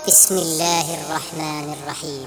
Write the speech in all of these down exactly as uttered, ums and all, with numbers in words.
بسم الله الرحمن الرحيم.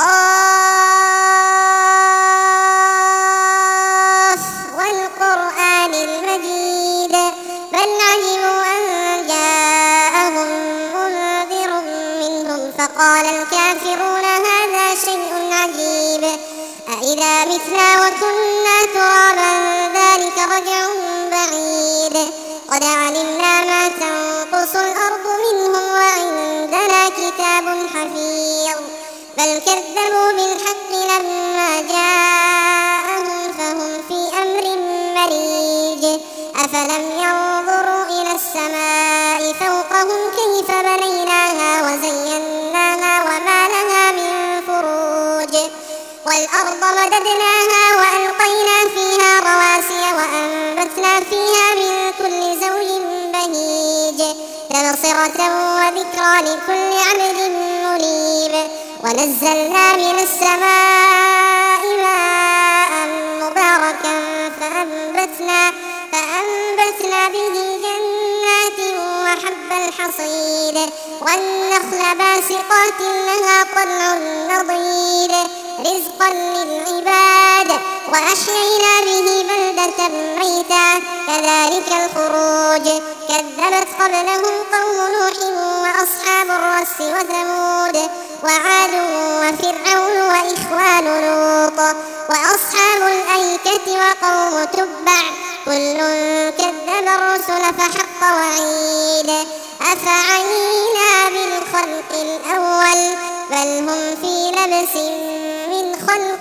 قاف والقرآن المجيد بل عجبوا أن جاءهم منذر منهم فقال الكافرون هذا شيء عجيب أإذا متنا وكنا ترابا ذلك رجع بعيد قد علمنا ما تنقص الأرض منهم وعندنا كتاب حفيظ بل كذبوا بالحق لما جاءهم فهم في أمر مريج أفلم ينظروا إلى السماء فوقهم كيف بنيناها وزيناها وما لها من فروج والأرض مددناها وألقينا فيها رواسي وأنبتنا فيها من كل زوج بهيج تبصرة وذكرى لكل عبد منيب ونزلنا من السماء ماء مباركا فأنبتنا, فأنبتنا به جنات وحب الحصيد والنخل باسقات لها طلع نضيد رزقا للعباد وأحيينا به بلدة ميتا كذلك الخروج كذبت قبلهم قوم نوح وأصحاب الرس وثمود وعاد وفرعون وإخوان لوط وأصحاب الأيكة وقوم تبع كل كذب الرسل فحق وعيد أفعينا بالخلق الأول بل هم في لبس من خلق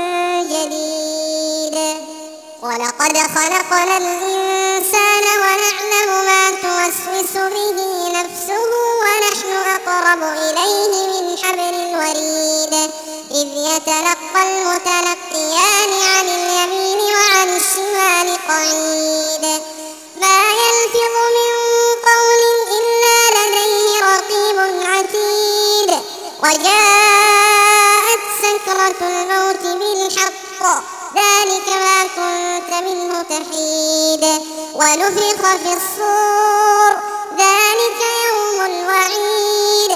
جديد ولقد خلقنا الإنسان ونعلم ما توسوس به نفسه ونحن أقرب إليه من حبل الوريد إذ يتلقى المتلقيان عن اليمين وعن الشمال قعيد ما يلفظ من قول إلا لديه رقيب عتيد وجاءت سكرة الموت بالحق ذلك ما كنت منه تحيد ونفخ في الصور ذلك يوم الوعيد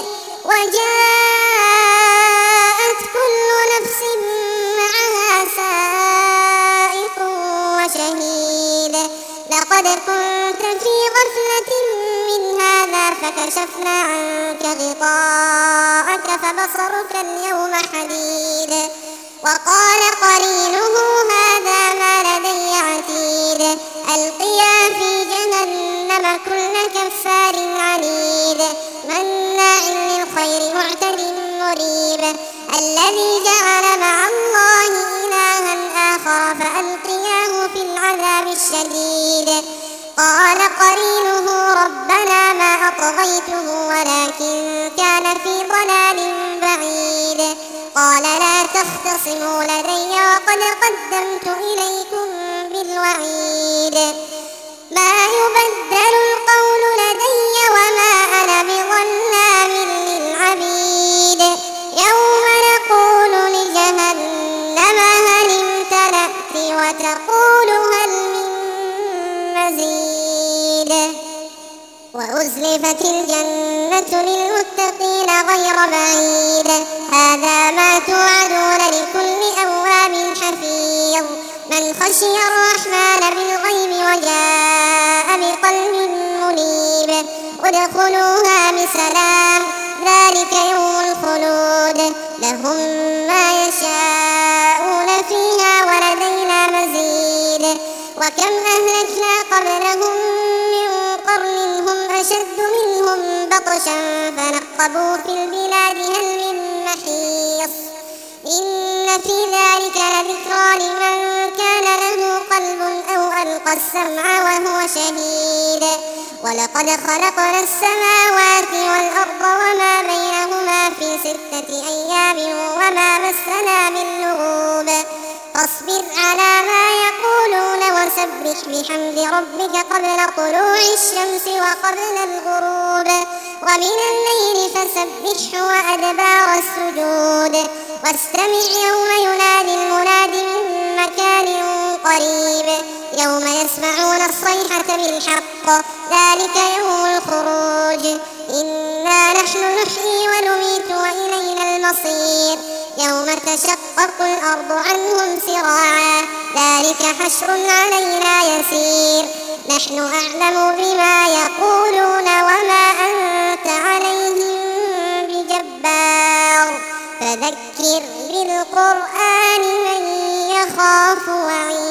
وجاءت كل نفس معها سائق وشهيد لقد كنت في غفلة من هذا فكشفنا عنك غطاءك فبصرك اليوم حديد وقال قرينه هذا ما لدي عتيد ألقيا في جهنم كل كفار عنيد مناع للخير معتد مريب الذي جعل مع الله إلها آخر فألقياه في العذاب الشديد قال قرينه ربنا ما أطغيته ولكن كان في ضلال بعيد قال لا تختصموا لدي وقد قدمت إليكم بالوعيد ما يبدل القول لدي وما أنا بظلام للعبيد يوم نقول لجهنم هل امتلأت وتقول هل من مزيد وأزلفت الجنة للمتقين غير بعيد هذا ما توعدون لكل أواب حفيظ من خشي الرحمن بالغيب وجاء بقلب منيب ادخلوها بسلام ذلك يوم الخلود لهم ما يشاءون فيها ولدينا مزيد وكم أهلكنا قبلهم من قرن هم أشد منهم بطشا فنقبوا في البلاد هل من محيص إن في ذلك لذكرى لمن كان له قلب أو ألقى السمع وهو شهيد ولقد خلقنا السماوات والأرض وما بينهما في ستة أيام وما مسنا من لغوب فاصبر على ما يقولون وسبح بحمد ربك قبل طلوع الشمس وقبل الغروب ومن الليل فسبحه وأدبار السجود واستمع يوم ينادي المناد من مكان قريب يوم يسمعون الصيحة بالحق ذلك يوم الخروج إنا نحن نحيي بصير يوم تشقق الأرض عنهم سراعا ذلك حشر علينا يسير نحن أعلم بما يقولون وما أنت عليهم بجبار فذكر بالقرآن من يخاف وعيد.